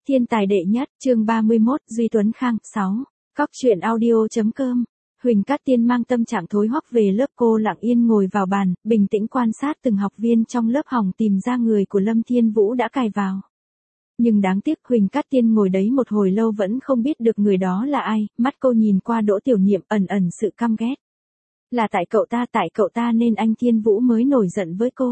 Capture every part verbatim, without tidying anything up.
Thiên tài đệ nhất, chương ba mươi mốt, Duy Tuấn Khang, sáu. Cóc truyện audio.com. Huỳnh Cát Tiên mang tâm trạng thối hoắc về lớp, cô lặng yên ngồi vào bàn, bình tĩnh quan sát từng học viên trong lớp hòng tìm ra người của Lâm Thiên Vũ đã cài vào. Nhưng đáng tiếc Huỳnh Cát Tiên ngồi đấy một hồi lâu vẫn không biết được người đó là ai, mắt cô nhìn qua Đỗ Tiểu Niệm ẩn ẩn sự căm ghét. Là tại cậu ta, tại cậu ta nên anh Thiên Vũ mới nổi giận với cô.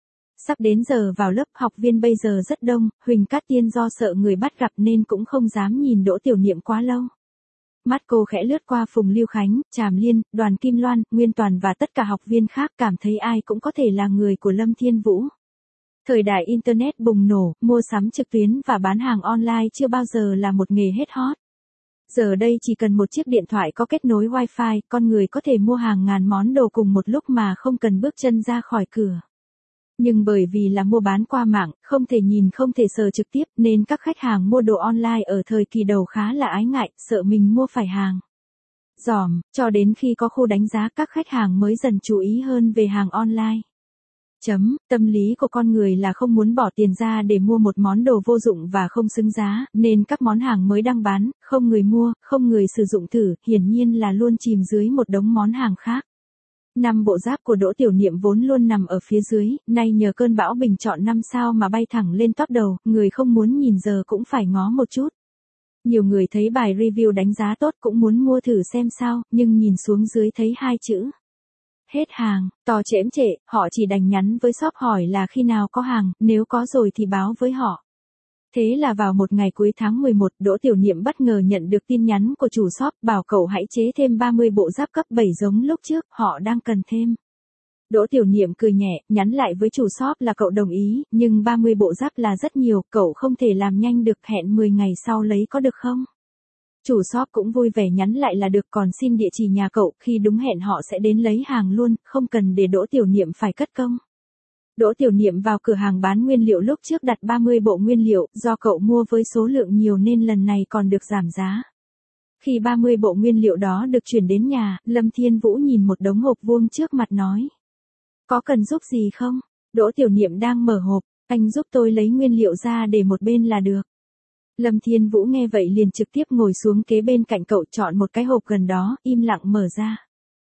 Sắp đến giờ vào lớp, học viên bây giờ rất đông, Huỳnh Cát Tiên do sợ người bắt gặp nên cũng không dám nhìn Đỗ Tiểu Niệm quá lâu. Mắt cô khẽ lướt qua Phùng Lưu Khánh, Tràm Liên, Đoàn Kim Loan, Nguyên Toàn và tất cả học viên khác, cảm thấy ai cũng có thể là người của Lâm Thiên Vũ. Thời đại Internet bùng nổ, mua sắm trực tuyến và bán hàng online chưa bao giờ là một nghề hết hot. Giờ đây chỉ cần một chiếc điện thoại có kết nối Wi-Fi, con người có thể mua hàng ngàn món đồ cùng một lúc mà không cần bước chân ra khỏi cửa. Nhưng bởi vì là mua bán qua mạng, không thể nhìn không thể sờ trực tiếp nên các khách hàng mua đồ online ở thời kỳ đầu khá là ái ngại, sợ mình mua phải hàng giỏm, cho đến khi có khu đánh giá các khách hàng mới dần chú ý hơn về hàng online. Chấm, tâm lý của con người là không muốn bỏ tiền ra để mua một món đồ vô dụng và không xứng giá, nên các món hàng mới đăng bán, không người mua, không người sử dụng thử, hiển nhiên là luôn chìm dưới một đống món hàng khác. Năm bộ giáp của Đỗ Tiểu Niệm vốn luôn nằm ở phía dưới, nay nhờ cơn bão bình chọn năm sao mà bay thẳng lên top đầu, người không muốn nhìn giờ cũng phải ngó một chút. Nhiều người thấy bài review đánh giá tốt cũng muốn mua thử xem sao, nhưng nhìn xuống dưới thấy hai chữ. Hết hàng, to chễm trệ, họ chỉ đành nhắn với shop hỏi là khi nào có hàng, nếu có rồi thì báo với họ. Thế là vào một ngày cuối tháng mười một, Đỗ Tiểu Niệm bất ngờ nhận được tin nhắn của chủ shop bảo cậu hãy chế thêm ba mươi bộ giáp cấp bảy giống lúc trước, họ đang cần thêm. Đỗ Tiểu Niệm cười nhẹ, nhắn lại với chủ shop là cậu đồng ý, nhưng ba mươi bộ giáp là rất nhiều, cậu không thể làm nhanh được, hẹn mười ngày sau lấy có được không? Chủ shop cũng vui vẻ nhắn lại là được, còn xin địa chỉ nhà cậu, khi đúng hẹn họ sẽ đến lấy hàng luôn, không cần để Đỗ Tiểu Niệm phải cất công. Đỗ Tiểu Niệm vào cửa hàng bán nguyên liệu lúc trước đặt ba mươi bộ nguyên liệu, do cậu mua với số lượng nhiều nên lần này còn được giảm giá. Khi ba mươi bộ nguyên liệu đó được chuyển đến nhà, Lâm Thiên Vũ nhìn một đống hộp vuông trước mặt nói. Có cần giúp gì không? Đỗ Tiểu Niệm đang mở hộp, anh giúp tôi lấy nguyên liệu ra để một bên là được. Lâm Thiên Vũ nghe vậy liền trực tiếp ngồi xuống kế bên cạnh cậu, chọn một cái hộp gần đó, im lặng mở ra.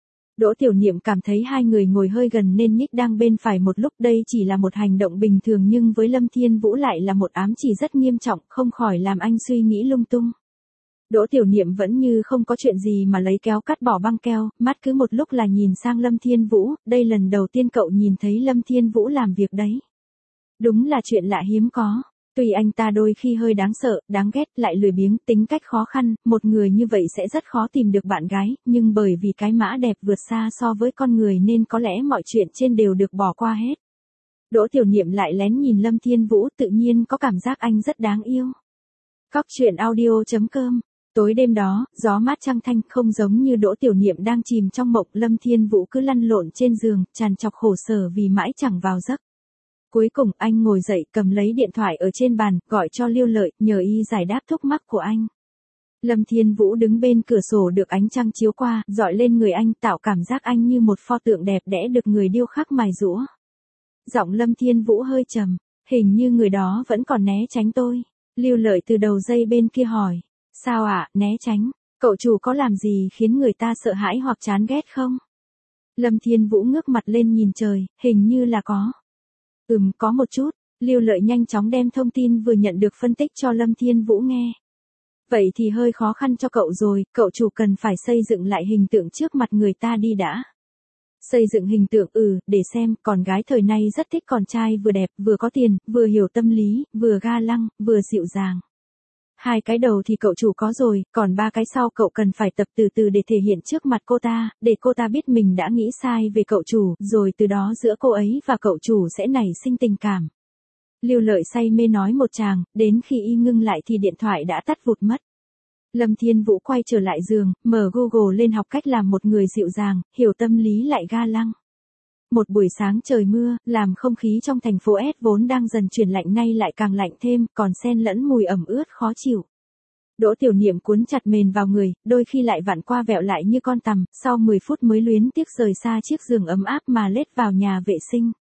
Đỗ Tiểu Niệm cảm thấy hai người ngồi hơi gần nên nhích đang bên phải một lúc, đây chỉ là một hành động bình thường nhưng với Lâm Thiên Vũ lại là một ám chỉ rất nghiêm trọng, không khỏi làm anh suy nghĩ lung tung. Đỗ Tiểu Niệm vẫn như không có chuyện gì mà lấy kéo cắt bỏ băng keo, mắt cứ một lúc là nhìn sang Lâm Thiên Vũ, đây lần đầu tiên cậu nhìn thấy Lâm Thiên Vũ làm việc đấy. Đúng là chuyện lạ hiếm có. Tuy anh ta đôi khi hơi đáng sợ, đáng ghét, lại lười biếng, tính cách khó khăn, một người như vậy sẽ rất khó tìm được bạn gái, nhưng bởi vì cái mã đẹp vượt xa so với con người nên có lẽ mọi chuyện trên đều được bỏ qua hết. Đỗ Tiểu Niệm lại lén nhìn Lâm Thiên Vũ, tự nhiên có cảm giác anh rất đáng yêu. Cóc truyện audio.com. Tối đêm đó, gió mát trăng thanh, không giống như Đỗ Tiểu Niệm đang chìm trong mộng, Lâm Thiên Vũ cứ lăn lộn trên giường, tràn trọc khổ sở vì mãi chẳng vào giấc. Cuối cùng anh ngồi dậy, cầm lấy điện thoại ở trên bàn, gọi cho Liêu Lợi, nhờ y giải đáp thúc mắc của anh. Lâm Thiên Vũ đứng bên cửa sổ được ánh trăng chiếu qua, dọi lên người anh, tạo cảm giác anh như một pho tượng đẹp đẽ được người điêu khắc mài giũa. Giọng Lâm Thiên Vũ hơi trầm, hình như người đó vẫn còn né tránh tôi. Liêu Lợi từ đầu dây bên kia hỏi, sao ạ, à, né tránh, cậu chủ có làm gì khiến người ta sợ hãi hoặc chán ghét không? Lâm Thiên Vũ ngước mặt lên nhìn trời, hình như là có. Ừm, có một chút. Liêu Lợi nhanh chóng đem thông tin vừa nhận được phân tích cho Lâm Thiên Vũ nghe. Vậy thì hơi khó khăn cho cậu rồi, cậu chủ cần phải xây dựng lại hình tượng trước mặt người ta đi đã. Xây dựng hình tượng, ừ, để xem, con gái thời nay rất thích con trai vừa đẹp, vừa có tiền, vừa hiểu tâm lý, vừa ga lăng, vừa dịu dàng. Hai cái đầu thì cậu chủ có rồi, còn ba cái sau cậu cần phải tập từ từ để thể hiện trước mặt cô ta, để cô ta biết mình đã nghĩ sai về cậu chủ, rồi từ đó giữa cô ấy và cậu chủ sẽ nảy sinh tình cảm. Liêu Lợi say mê nói một tràng, đến khi y ngưng lại thì điện thoại đã tắt vụt mất. Lâm Thiên Vũ quay trở lại giường, mở Google lên học cách làm một người dịu dàng, hiểu tâm lý lại ga lăng. Một buổi sáng trời mưa, làm không khí trong thành phố S vốn đang dần chuyển lạnh nay lại càng lạnh thêm, còn xen lẫn mùi ẩm ướt khó chịu. Đỗ Tiểu Niệm cuốn chặt mền vào người, đôi khi lại vặn qua vẹo lại như con tằm, sau mười phút mới luyến tiếc rời xa chiếc giường ấm áp mà lết vào nhà vệ sinh.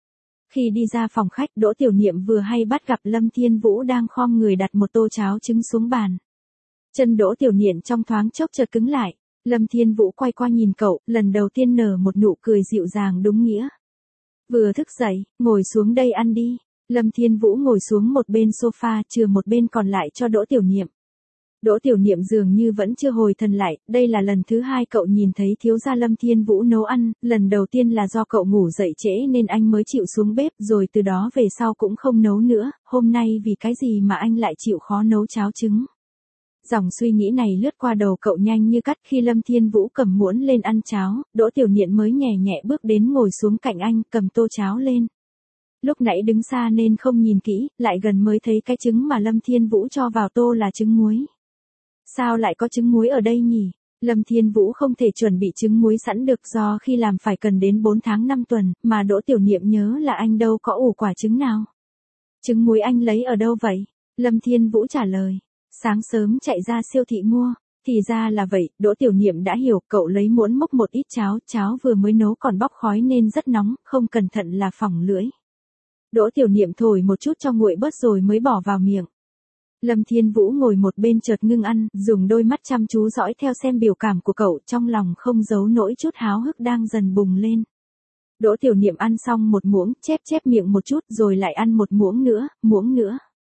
Khi đi ra phòng khách, Đỗ Tiểu Niệm vừa hay bắt gặp Lâm Thiên Vũ đang khom người đặt một tô cháo trứng xuống bàn. Chân Đỗ Tiểu Niệm trong thoáng chốc chợt cứng lại. Lâm Thiên Vũ quay qua nhìn cậu, lần đầu tiên nở một nụ cười dịu dàng đúng nghĩa. Vừa thức dậy, ngồi xuống đây ăn đi. Lâm Thiên Vũ ngồi xuống một bên sofa, chừa một bên còn lại cho Đỗ Tiểu Niệm. Đỗ Tiểu Niệm dường như vẫn chưa hồi thần lại, đây là lần thứ hai cậu nhìn thấy thiếu gia Lâm Thiên Vũ nấu ăn, lần đầu tiên là do cậu ngủ dậy trễ nên anh mới chịu xuống bếp, rồi từ đó về sau cũng không nấu nữa, hôm nay vì cái gì mà anh lại chịu khó nấu cháo trứng. Dòng suy nghĩ này lướt qua đầu cậu nhanh như cắt. Khi Lâm Thiên Vũ cầm muỗng lên ăn cháo, Đỗ Tiểu Niệm mới nhẹ nhẹ bước đến ngồi xuống cạnh anh, cầm tô cháo lên. Lúc nãy đứng xa nên không nhìn kỹ, lại gần mới thấy cái trứng mà Lâm Thiên Vũ cho vào tô là trứng muối. Sao lại có trứng muối ở đây nhỉ? Lâm Thiên Vũ không thể chuẩn bị trứng muối sẵn được do khi làm phải cần đến bốn tháng năm tuần, mà Đỗ Tiểu Niệm nhớ là anh đâu có ủ quả trứng nào. Trứng muối anh lấy ở đâu vậy? Lâm Thiên Vũ trả lời. Sáng sớm chạy ra siêu thị mua. Thì ra là vậy, Đỗ Tiểu Niệm đã hiểu, cậu lấy muỗng múc một ít cháo, cháo vừa mới nấu còn bốc khói nên rất nóng, không cẩn thận là phỏng lưỡi. Đỗ Tiểu Niệm thổi một chút cho nguội bớt rồi mới bỏ vào miệng. Lâm Thiên Vũ ngồi một bên chợt ngưng ăn, dùng đôi mắt chăm chú dõi theo xem biểu cảm của cậu, trong lòng không giấu nỗi chút háo hức đang dần bùng lên. Đỗ Tiểu Niệm ăn xong một muỗng, chép chép miệng một chút rồi lại ăn một muỗng nữa, muỗng nữa.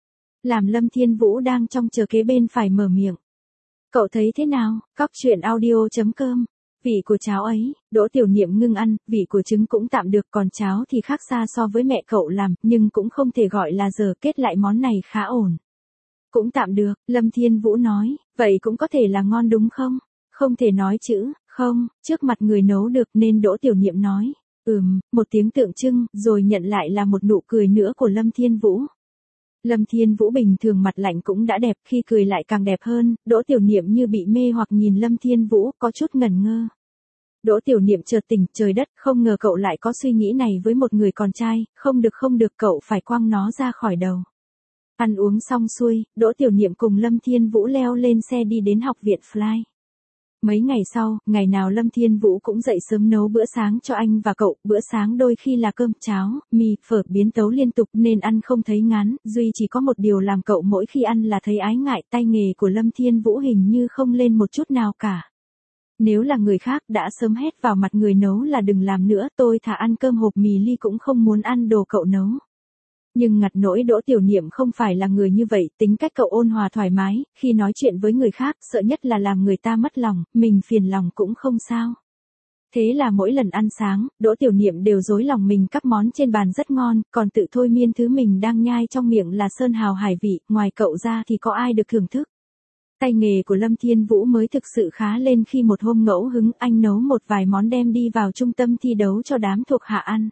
Làm Lâm Thiên Vũ đang trong chờ kế bên phải mở miệng. Cậu thấy thế nào? Cóc truyện audio chấm com. Vị của cháo ấy, Đỗ Tiểu Niệm ngưng ăn, vị của trứng cũng tạm được, còn cháo thì khác xa so với mẹ cậu làm, nhưng cũng không thể gọi là dở, kết lại món này khá ổn. Cũng tạm được, Lâm Thiên Vũ nói, vậy cũng có thể là ngon đúng không? Không thể nói chữ, không, trước mặt người nấu được nên Đỗ Tiểu Niệm nói, ừm, một tiếng tượng trưng, rồi nhận lại là một nụ cười nữa của Lâm Thiên Vũ. Lâm Thiên Vũ bình thường mặt lạnh cũng đã đẹp, khi cười lại càng đẹp hơn, Đỗ Tiểu Niệm như bị mê hoặc nhìn Lâm Thiên Vũ, có chút ngẩn ngơ. Đỗ Tiểu Niệm chợt tỉnh, trời đất, không ngờ cậu lại có suy nghĩ này với một người con trai, không được không được, cậu phải quăng nó ra khỏi đầu. Ăn uống xong xuôi, Đỗ Tiểu Niệm cùng Lâm Thiên Vũ leo lên xe đi đến học viện Fly. Mấy ngày sau, ngày nào Lâm Thiên Vũ cũng dậy sớm nấu bữa sáng cho anh và cậu, bữa sáng đôi khi là cơm, cháo, mì, phở, biến tấu liên tục nên ăn không thấy ngán, duy chỉ có một điều làm cậu mỗi khi ăn là thấy ái ngại, tay nghề của Lâm Thiên Vũ hình như không lên một chút nào cả. Nếu là người khác đã sớm hét vào mặt người nấu là đừng làm nữa, tôi thà ăn cơm hộp mì ly cũng không muốn ăn đồ cậu nấu. Nhưng ngặt nỗi Đỗ Tiểu Niệm không phải là người như vậy, tính cách cậu ôn hòa thoải mái, khi nói chuyện với người khác, sợ nhất là làm người ta mất lòng, mình phiền lòng cũng không sao. Thế là mỗi lần ăn sáng, Đỗ Tiểu Niệm đều dối lòng mình các món trên bàn rất ngon, còn tự thôi miên thứ mình đang nhai trong miệng là sơn hào hải vị, ngoài cậu ra thì có ai được thưởng thức. Tay nghề của Lâm Thiên Vũ mới thực sự khá lên khi một hôm ngẫu hứng anh nấu một vài món đem đi vào trung tâm thi đấu cho đám thuộc hạ ăn.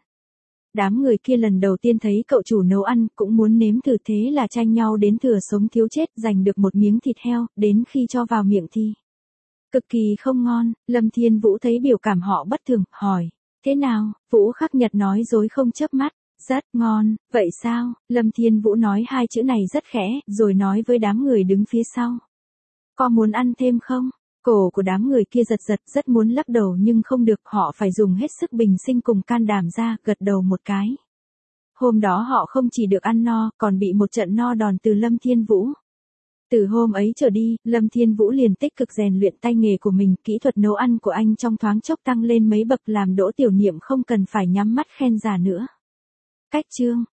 Đám người kia lần đầu tiên thấy cậu chủ nấu ăn cũng muốn nếm thử, thế là tranh nhau đến thừa sống thiếu chết giành được một miếng thịt heo, đến khi cho vào miệng thì cực kỳ không ngon. Lâm Thiên Vũ thấy biểu cảm họ bất thường, hỏi, thế nào? Vũ Khắc Nhật nói dối không chớp mắt, rất ngon, vậy sao? Lâm Thiên Vũ nói hai chữ này rất khẽ, rồi nói với đám người đứng phía sau. Có muốn ăn thêm không? Cổ của đám người kia giật giật, rất muốn lắc đầu nhưng không được, họ phải dùng hết sức bình sinh cùng can đảm ra, gật đầu một cái. Hôm đó họ không chỉ được ăn no, còn bị một trận no đòn từ Lâm Thiên Vũ. Từ hôm ấy trở đi, Lâm Thiên Vũ liền tích cực rèn luyện tay nghề của mình, kỹ thuật nấu ăn của anh trong thoáng chốc tăng lên mấy bậc làm Đỗ Tiểu Niệm không cần phải nhắm mắt khen giả nữa. Cách chương